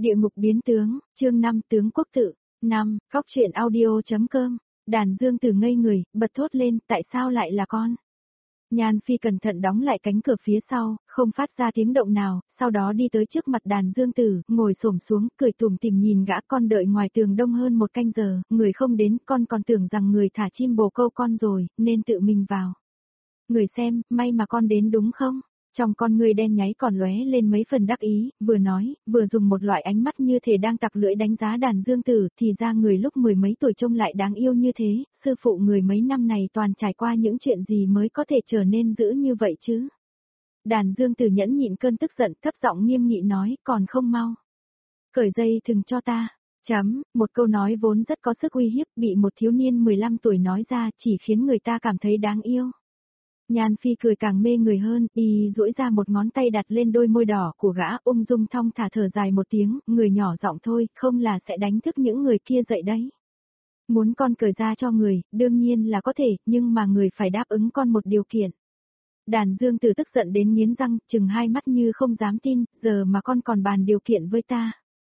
Địa ngục biến tướng, chương 5 tướng quốc tự. 5. Góc truyện audio.com. Đàn Dương Tử ngây người, bật thốt lên, tại sao lại là con? Nhan Phi cẩn thận đóng lại cánh cửa phía sau, không phát ra tiếng động nào, sau đó đi tới trước mặt Đàn Dương Tử, ngồi xổm xuống, cười tủm tỉm nhìn gã. Con đợi ngoài tường đông hơn một canh giờ, người không đến, con còn tưởng rằng người thả chim bồ câu con rồi, nên tự mình vào. Người xem, may mà con đến đúng không? Trong con người đen nháy còn lóe lên mấy phần đắc ý, vừa nói, vừa dùng một loại ánh mắt như thể đang tặc lưỡi đánh giá Đàn Dương Tử, thì ra người lúc mười mấy tuổi trông lại đáng yêu như thế, sư phụ người mấy năm này toàn trải qua những chuyện gì mới có thể trở nên dữ như vậy chứ. Đàn Dương Tử nhẫn nhịn cơn tức giận, thấp giọng nghiêm nghị nói, còn không mau. Cởi dây thừng cho ta. Một câu nói vốn rất có sức uy hiếp, bị một thiếu niên 15 tuổi nói ra chỉ khiến người ta cảm thấy đáng yêu. Nhan Phi cười càng mê người hơn, y duỗi ra một ngón tay đặt lên đôi môi đỏ của gã, ung dung thong thả thở dài một tiếng, người nhỏ giọng thôi, không là sẽ đánh thức những người kia dậy đấy. Muốn con cởi ra cho người, đương nhiên là có thể, nhưng mà người phải đáp ứng con một điều kiện. Đàn Dương Tử tức giận đến nghiến răng, chừng hai mắt như không dám tin, giờ mà con còn bàn điều kiện với ta.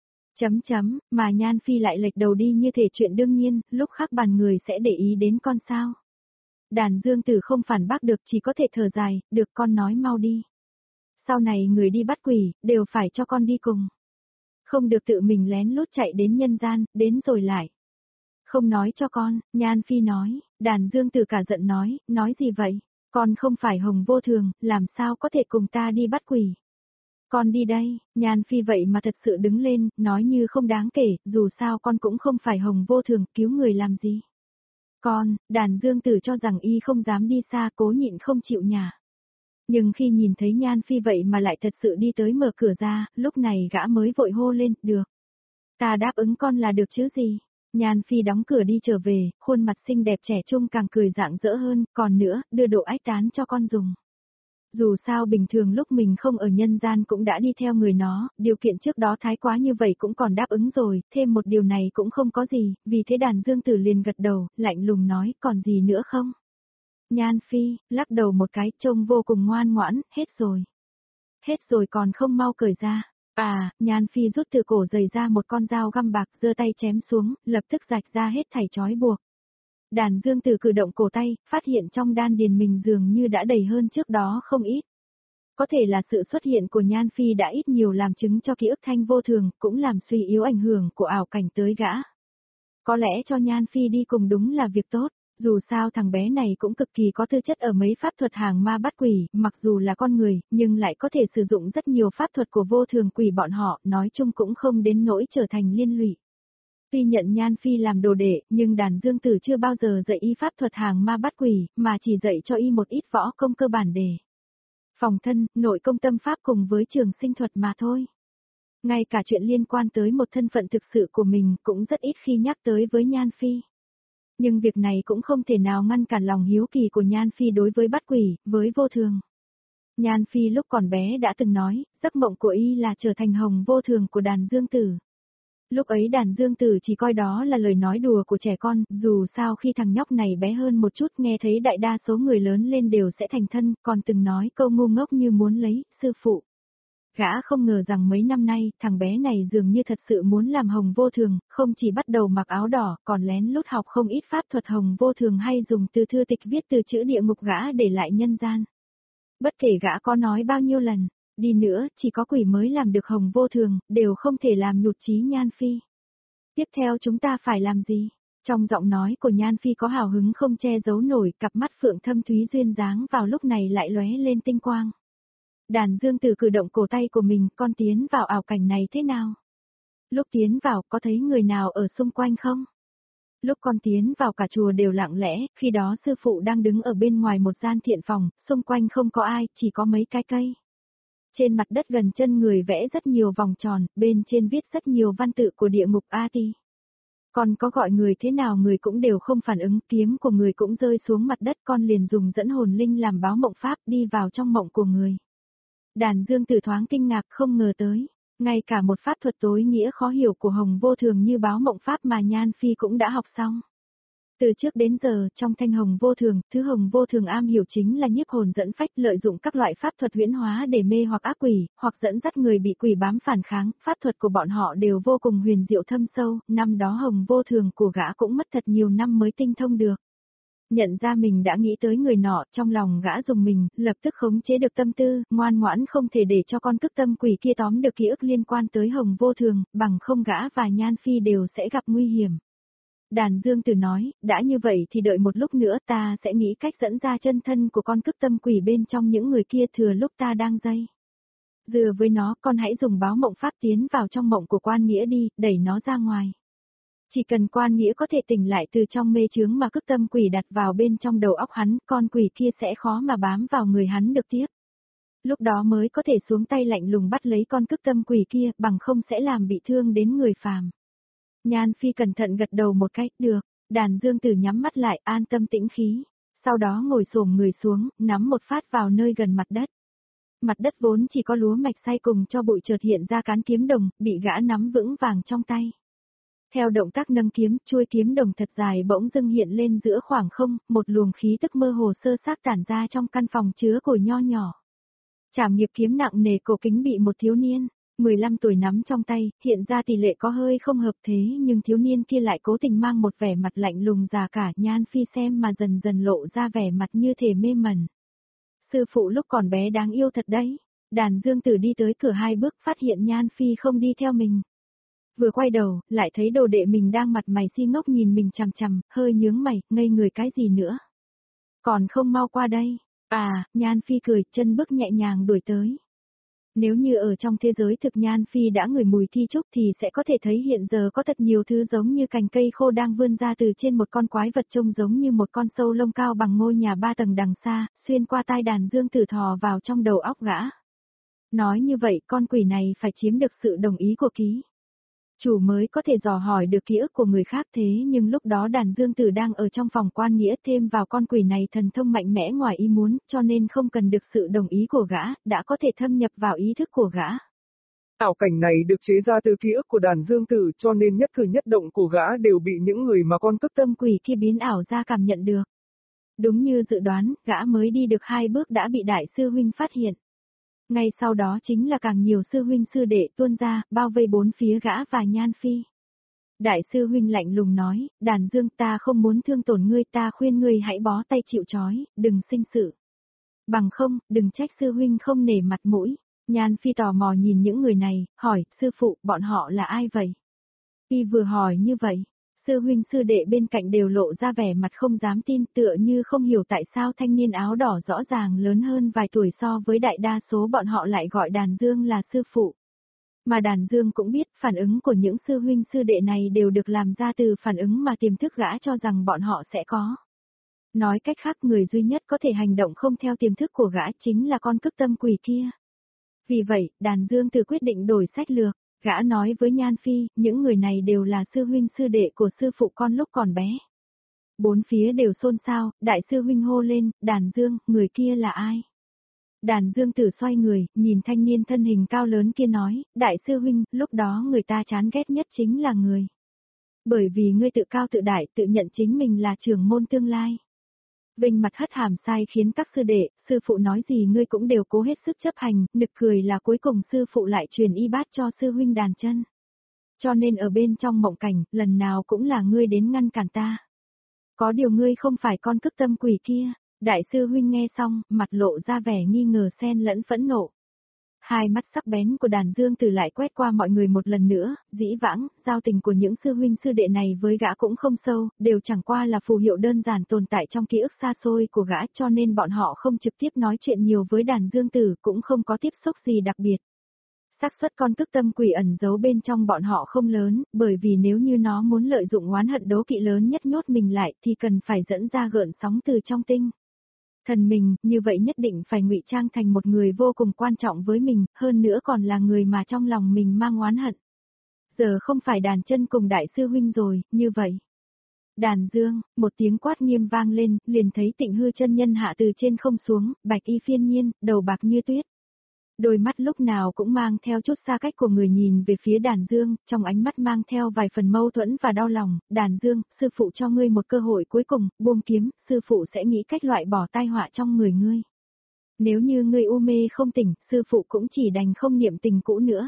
Mà Nhan Phi lại lệch đầu đi như thể chuyện đương nhiên, lúc khác bàn người sẽ để ý đến con sao. Đàn Dương Tử không phản bác được, chỉ có thể thở dài, được, con nói mau đi. Sau này người đi bắt quỷ, đều phải cho con đi cùng. Không được tự mình lén lút chạy đến nhân gian, đến rồi lại. Không nói cho con, Nhan Phi nói. Đàn Dương Tử cả giận nói gì vậy? Con không phải Hồng Vô Thường, làm sao có thể cùng ta đi bắt quỷ? Con đi đây. Nhan Phi vậy mà thật sự đứng lên, nói như không đáng kể, dù sao con cũng không phải Hồng Vô Thường, cứu người làm gì. Con, Đàn Dương Tử cho rằng y không dám đi xa, cố nhịn không chịu nhả. Nhưng khi nhìn thấy Nhan Phi vậy mà lại thật sự đi tới mở cửa ra, lúc này gã mới vội hô lên, được. Ta đáp ứng con là được chứ gì. Nhan Phi đóng cửa đi trở về, khuôn mặt xinh đẹp trẻ trung càng cười rạng rỡ hơn, còn nữa, đưa độ ách tán cho con dùng. Dù sao bình thường lúc mình không ở nhân gian cũng đã đi theo người nó, điều kiện trước đó thái quá như vậy cũng còn đáp ứng rồi, thêm một điều này cũng không có gì, vì thế Đàn Dương Tử liền gật đầu, lạnh lùng nói, còn gì nữa không? Nhan Phi, lắc đầu một cái, trông vô cùng ngoan ngoãn, hết rồi. Hết rồi còn không mau cởi ra. Nhan Phi rút từ cổ giày ra một con dao găm bạc, giơ tay chém xuống, lập tức rạch ra hết thảy trói buộc. Đàn Dương Tử cử động cổ tay, phát hiện trong đan điền mình dường như đã đầy hơn trước đó không ít. Có thể là sự xuất hiện của Nhan Phi đã ít nhiều làm chứng cho ký ức Thanh Vô Thường, cũng làm suy yếu ảnh hưởng của ảo cảnh tới gã. Có lẽ cho Nhan Phi đi cùng đúng là việc tốt, dù sao thằng bé này cũng cực kỳ có tư chất ở mấy pháp thuật hàng ma bắt quỷ, mặc dù là con người, nhưng lại có thể sử dụng rất nhiều pháp thuật của vô thường quỷ bọn họ, nói chung cũng không đến nỗi trở thành liên lụy. Tuy nhận Nhan Phi làm đồ đệ, nhưng Đàn Dương Tử chưa bao giờ dạy y pháp thuật hàng ma bắt quỷ, mà chỉ dạy cho y một ít võ công cơ bản để phòng thân, nội công tâm pháp cùng với trường sinh thuật mà thôi. Ngay cả chuyện liên quan tới một thân phận thực sự của mình cũng rất ít khi nhắc tới với Nhan Phi. Nhưng việc này cũng không thể nào ngăn cản lòng hiếu kỳ của Nhan Phi đối với bắt quỷ, với vô thường. Nhan Phi lúc còn bé đã từng nói, giấc mộng của y là trở thành Hồng Vô Thường của Đàn Dương Tử. Lúc ấy Đàn Dương Tử chỉ coi đó là lời nói đùa của trẻ con, dù sao khi thằng nhóc này bé hơn một chút nghe thấy đại đa số người lớn lên đều sẽ thành thân, còn từng nói câu ngu ngốc như muốn lấy, sư phụ. Gã không ngờ rằng mấy năm nay, thằng bé này dường như thật sự muốn làm Hồng Vô Thường, không chỉ bắt đầu mặc áo đỏ, còn lén lút học không ít pháp thuật Hồng Vô Thường hay dùng từ thư tịch viết từ chữ địa ngục gã để lại nhân gian. Bất kể gã có nói bao nhiêu lần, đi nữa, chỉ có quỷ mới làm được Hồng Vô Thường, đều không thể làm nhụt chí Nhan Phi. Tiếp theo chúng ta phải làm gì? Trong giọng nói của Nhan Phi có hào hứng không che giấu nổi, cặp mắt phượng thâm thúy duyên dáng vào lúc này lại lóe lên tinh quang. Đàn Dương Tử cử động cổ tay của mình, con tiến vào ảo cảnh này thế nào? Lúc tiến vào có thấy người nào ở xung quanh không? Lúc con tiến vào cả chùa đều lặng lẽ, khi đó sư phụ đang đứng ở bên ngoài một gian thiện phòng, xung quanh không có ai, chỉ có mấy cái cây. Trên mặt đất gần chân người vẽ rất nhiều vòng tròn, bên trên viết rất nhiều văn tự của địa ngục A-ti. Con có gọi người thế nào người cũng đều không phản ứng, kiếm của người cũng rơi xuống mặt đất, con liền dùng dẫn hồn linh làm báo mộng pháp đi vào trong mộng của người. Đàn Dương Tử thoáng kinh ngạc không ngờ tới, ngay cả một pháp thuật tối nghĩa khó hiểu của Hồng Vô Thường như báo mộng pháp mà Nhan Phi cũng đã học xong. Từ trước đến giờ, trong thanh hồng vô thường, thứ hồng vô thường am hiểu chính là nhiếp hồn dẫn phách, lợi dụng các loại pháp thuật huyễn hóa để mê hoặc ác quỷ, hoặc dẫn dắt người bị quỷ bám phản kháng, pháp thuật của bọn họ đều vô cùng huyền diệu thâm sâu, năm đó hồng vô thường của gã cũng mất thật nhiều năm mới tinh thông được. Nhận ra mình đã nghĩ tới người nọ, trong lòng gã dùng mình, lập tức khống chế được tâm tư, ngoan ngoãn không thể để cho con cức tâm quỷ kia tóm được ký ức liên quan tới hồng vô thường, bằng không gã và Nhan Phi đều sẽ gặp nguy hiểm. Đàn Dương Tử nói, đã như vậy thì đợi một lúc nữa ta sẽ nghĩ cách dẫn ra chân thân của con cức tâm quỷ bên trong những người kia thừa lúc ta đang dây. Dừa với nó, con hãy dùng báo mộng pháp tiến vào trong mộng của Quan Nghĩa đi, đẩy nó ra ngoài. Chỉ cần Quan Nghĩa có thể tỉnh lại từ trong mê chướng mà cức tâm quỷ đặt vào bên trong đầu óc hắn, con quỷ kia sẽ khó mà bám vào người hắn được tiếp. Lúc đó mới có thể xuống tay lạnh lùng bắt lấy con cức tâm quỷ kia, bằng không sẽ làm bị thương đến người phàm. Nhan Phi cẩn thận gật đầu một cách, được. Đàn Dương Tử nhắm mắt lại, an tâm tĩnh khí. Sau đó ngồi xổm người xuống, nắm một phát vào nơi gần mặt đất. Mặt đất vốn chỉ có lúa mạch xay cùng cho bụi chợt hiện ra cán kiếm đồng, bị gã nắm vững vàng trong tay. Theo động tác nâng kiếm, chuôi kiếm đồng thật dài bỗng dưng hiện lên giữa khoảng không, một luồng khí tức mơ hồ sơ xác tản ra trong căn phòng chứa củi nho nhỏ. Trảm nghiệp kiếm nặng nề cổ kính bị một thiếu niên, 15 tuổi nắm trong tay, hiện ra tỷ lệ có hơi không hợp thế nhưng thiếu niên kia lại cố tình mang một vẻ mặt lạnh lùng già cả. Nhan Phi xem mà dần dần lộ ra vẻ mặt như thể mê mẩn. Sư phụ lúc còn bé đáng yêu thật đấy. Đàn Dương Tử đi tới cửa 2 bước phát hiện Nhan Phi không đi theo mình. Vừa quay đầu, lại thấy đồ đệ mình đang mặt mày si ngốc nhìn mình chằm chằm, hơi nhướng mày, ngây người cái gì nữa. Còn không mau qua đây. À, Nhan Phi cười, chân bước nhẹ nhàng đuổi tới. Nếu như ở trong thế giới thực Nhan Phi đã ngửi mùi thi trúc thì sẽ có thể thấy hiện giờ có thật nhiều thứ giống như cành cây khô đang vươn ra từ trên một con quái vật trông giống như một con sâu lông cao bằng ngôi nhà 3 tầng đằng xa, xuyên qua tai đàn Dương Tử thò vào trong đầu óc gã. Nói như vậy con quỷ này phải chiếm được sự đồng ý của ký chủ mới có thể dò hỏi được ký ức của người khác, thế nhưng lúc đó đàn Dương Tử đang ở trong phòng Quan Nghĩa, thêm vào con quỷ này thần thông mạnh mẽ ngoài ý muốn, cho nên không cần được sự đồng ý của gã, đã có thể thâm nhập vào ý thức của gã. Ảo cảnh này được chế ra từ ký ức của đàn Dương Tử cho nên nhất cử nhất động của gã đều bị những người mà con cức tâm quỷ kia biến ảo ra cảm nhận được. Đúng như dự đoán, gã mới đi được 2 bước đã bị đại sư huynh phát hiện. Ngay sau đó chính là càng nhiều sư huynh sư đệ tuôn ra, bao vây bốn phía gã và Nhan Phi. Đại sư huynh lạnh lùng nói, đàn Dương ta không muốn thương tổn ngươi, ta khuyên ngươi hãy bó tay chịu trói, đừng sinh sự. Bằng không, đừng trách sư huynh không nể mặt mũi. Nhan Phi tò mò nhìn những người này, hỏi, sư phụ, bọn họ là ai vậy? Y vừa hỏi như vậy, sư huynh sư đệ bên cạnh đều lộ ra vẻ mặt không dám tin, tựa như không hiểu tại sao thanh niên áo đỏ rõ ràng lớn hơn vài tuổi so với đại đa số bọn họ lại gọi đàn Dương là sư phụ. Mà đàn Dương cũng biết phản ứng của những sư huynh sư đệ này đều được làm ra từ phản ứng mà tiềm thức gã cho rằng bọn họ sẽ có. Nói cách khác, người duy nhất có thể hành động không theo tiềm thức của gã chính là con cức tâm quỷ kia. Vì vậy, đàn Dương Tử quyết định đổi sách lược. Gã nói với Nhan Phi, những người này đều là sư huynh sư đệ của sư phụ con lúc còn bé. Bốn phía đều xôn xao, đại sư huynh hô lên, đàn Dương, người kia là ai? Đàn Dương Tử xoay người, nhìn thanh niên thân hình cao lớn kia nói, đại sư huynh, lúc đó người ta chán ghét nhất chính là người. Bởi vì ngươi tự cao tự đại, tự nhận chính mình là trưởng môn tương lai. Vinh mặt hất hàm sai khiến các sư đệ, sư phụ nói gì ngươi cũng đều cố hết sức chấp hành, nực cười là cuối cùng sư phụ lại truyền y bát cho sư huynh đàn chân. Cho nên ở bên trong mộng cảnh, lần nào cũng là ngươi đến ngăn cản ta. Có điều ngươi không phải con cức tâm quỷ kia. Đại sư huynh nghe xong, mặt lộ ra vẻ nghi ngờ xen lẫn phẫn nộ. Hai mắt sắc bén của đàn Dương Tử lại quét qua mọi người một lần nữa, dĩ vãng, giao tình của những sư huynh sư đệ này với gã cũng không sâu, đều chẳng qua là phù hiệu đơn giản tồn tại trong ký ức xa xôi của gã, cho nên bọn họ không trực tiếp nói chuyện nhiều với đàn Dương Tử, cũng không có tiếp xúc gì đặc biệt. Xác suất con cức tâm quỷ ẩn giấu bên trong bọn họ không lớn, bởi vì nếu như nó muốn lợi dụng oán hận đố kỵ lớn nhất nhốt mình lại thì cần phải dẫn ra gợn sóng từ trong tinh thần mình, như vậy nhất định phải ngụy trang thành một người vô cùng quan trọng với mình, hơn nữa còn là người mà trong lòng mình mang oán hận. Giờ không phải đàn chân cùng đại sư huynh rồi, như vậy. Đàn Dương, một tiếng quát nghiêm vang lên, liền thấy Tịnh Hư chân nhân hạ từ trên không xuống, bạch y phiên nhiên, đầu bạc như tuyết. Đôi mắt lúc nào cũng mang theo chút xa cách của người nhìn về phía Đàn Dương, trong ánh mắt mang theo vài phần mâu thuẫn và đau lòng. Đàn Dương, sư phụ cho ngươi một cơ hội cuối cùng, buông kiếm, sư phụ sẽ nghĩ cách loại bỏ tai họa trong người ngươi. Nếu như ngươi u mê không tỉnh, sư phụ cũng chỉ đành không niệm tình cũ nữa.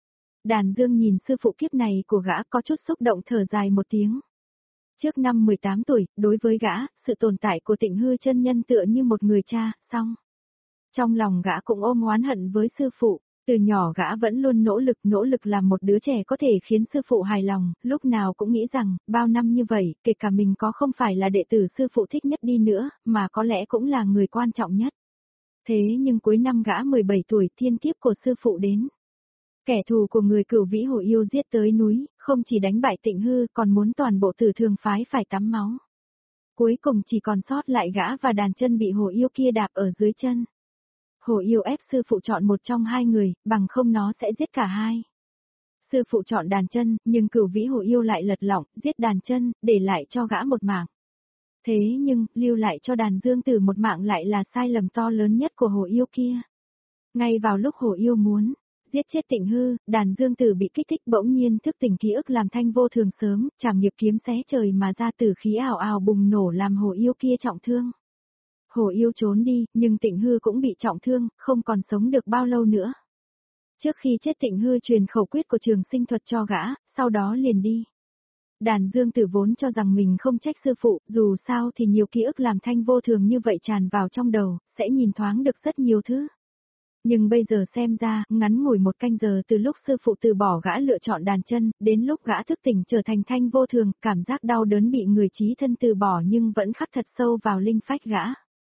Đàn Dương nhìn sư phụ kiếp này của gã có chút xúc động thở dài một tiếng. Trước năm 18 tuổi, đối với gã, sự tồn tại của Tịnh Hư chân nhân tựa như một người cha, song. Trong lòng gã cũng ôm oán hận với sư phụ, từ nhỏ gã vẫn luôn nỗ lực làm một đứa trẻ có thể khiến sư phụ hài lòng, lúc nào cũng nghĩ rằng, bao năm như vậy, kể cả mình có không phải là đệ tử sư phụ thích nhất đi nữa, mà có lẽ cũng là người quan trọng nhất. Thế nhưng cuối năm gã 17 tuổi thiên kiếp của sư phụ đến. Kẻ thù của người Cửu Vĩ Hồ Yêu giết tới núi, không chỉ đánh bại Tịnh Hư còn muốn toàn bộ Tử Thường phái phải tắm máu. Cuối cùng chỉ còn sót lại gã và Đàn Chân bị Hồ Yêu kia đạp ở dưới chân. Hồ Yêu ép sư phụ chọn một trong hai người, bằng không nó sẽ giết cả hai. Sư phụ chọn Đàn Chân, nhưng Cửu Vĩ Hồ Yêu lại lật lọng, giết Đàn Chân, để lại cho gã một mạng. Thế nhưng, lưu lại cho Đàn Dương Tử một mạng lại là sai lầm to lớn nhất của Hồ Yêu kia. Ngay vào lúc Hồ Yêu muốn giết chết Tịnh Hư, Đàn Dương Tử bị kích thích bỗng nhiên thức tỉnh ký ức làm Thanh Vô Thường sớm, trảm nghiệp kiếm xé trời mà ra tử khí ảo ảo bùng nổ làm Hồ Yêu kia trọng thương. Hồ Yêu trốn đi, nhưng Tịnh Hư cũng bị trọng thương, không còn sống được bao lâu nữa. Trước khi chết Tịnh Hư truyền khẩu quyết của Trường Sinh thuật cho gã, sau đó liền đi. Đàn Dương Tử vốn cho rằng mình không trách sư phụ, dù sao thì nhiều ký ức làm Thanh Vô Thường như vậy tràn vào trong đầu, sẽ nhìn thoáng được rất nhiều thứ. Nhưng bây giờ xem ra, ngắn ngủi một canh giờ từ lúc sư phụ từ bỏ gã lựa chọn Đàn Chân, đến lúc gã thức tỉnh trở thành Thanh Vô Thường, cảm giác đau đớn bị người chí thân từ bỏ nhưng vẫn khắc thật sâu vào linh phách gã.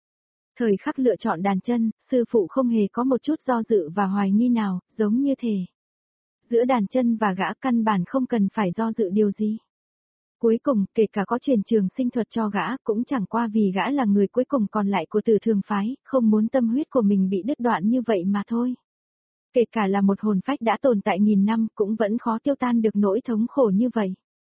Thời khắc lựa chọn Đàn Chân, sư phụ không hề có một chút do dự và hoài nghi nào, giống như thể. Giữa Đàn Chân và gã căn bản không cần phải do dự điều gì. Cuối cùng, kể cả có truyền Trường Sinh thuật cho gã, cũng chẳng qua vì gã là người cuối cùng còn lại của Tử Thường phái, không muốn tâm huyết của mình bị đứt đoạn như vậy mà thôi. Kể cả là một hồn phách đã tồn tại nghìn năm, cũng vẫn khó tiêu tan được nỗi thống khổ như vậy.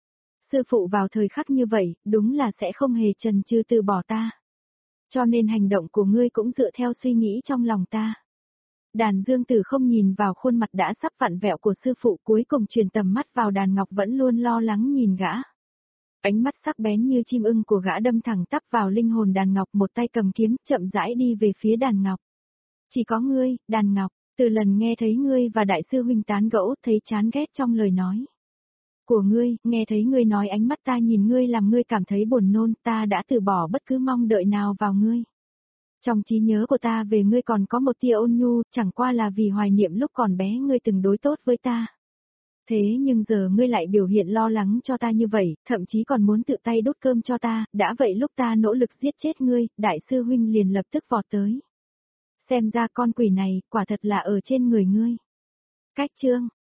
Sư phụ vào thời khắc như vậy, đúng là sẽ không hề chần chừ từ bỏ ta. Cho nên hành động của ngươi cũng dựa theo suy nghĩ trong lòng ta. Đàn Dương Tử không nhìn vào khuôn mặt đã sắp vặn vẹo của sư phụ, cuối cùng truyền tầm mắt vào Đàn Ngọc vẫn luôn lo lắng nhìn gã. Ánh mắt sắc bén như chim ưng của gã đâm thẳng tắp vào linh hồn Đàn Ngọc, một tay cầm kiếm, chậm rãi đi về phía Đàn Ngọc. Chỉ có ngươi, Đàn Ngọc, từ lần nghe thấy ngươi và đại sư huynh tán gẫu, thấy chán ghét trong lời nói của ngươi, nghe thấy ngươi nói ánh mắt ta nhìn ngươi làm ngươi cảm thấy buồn nôn, ta đã từ bỏ bất cứ mong đợi nào vào ngươi. Trong trí nhớ của ta về ngươi còn có một tia ôn nhu, chẳng qua là vì hoài niệm lúc còn bé ngươi từng đối tốt với ta. Thế nhưng giờ ngươi lại biểu hiện lo lắng cho ta như vậy, thậm chí còn muốn tự tay đốt cơm cho ta, đã vậy lúc ta nỗ lực giết chết ngươi, đại sư huynh liền lập tức vọt tới. Xem ra con quỷ này, quả thật là ở trên người ngươi. Cách chương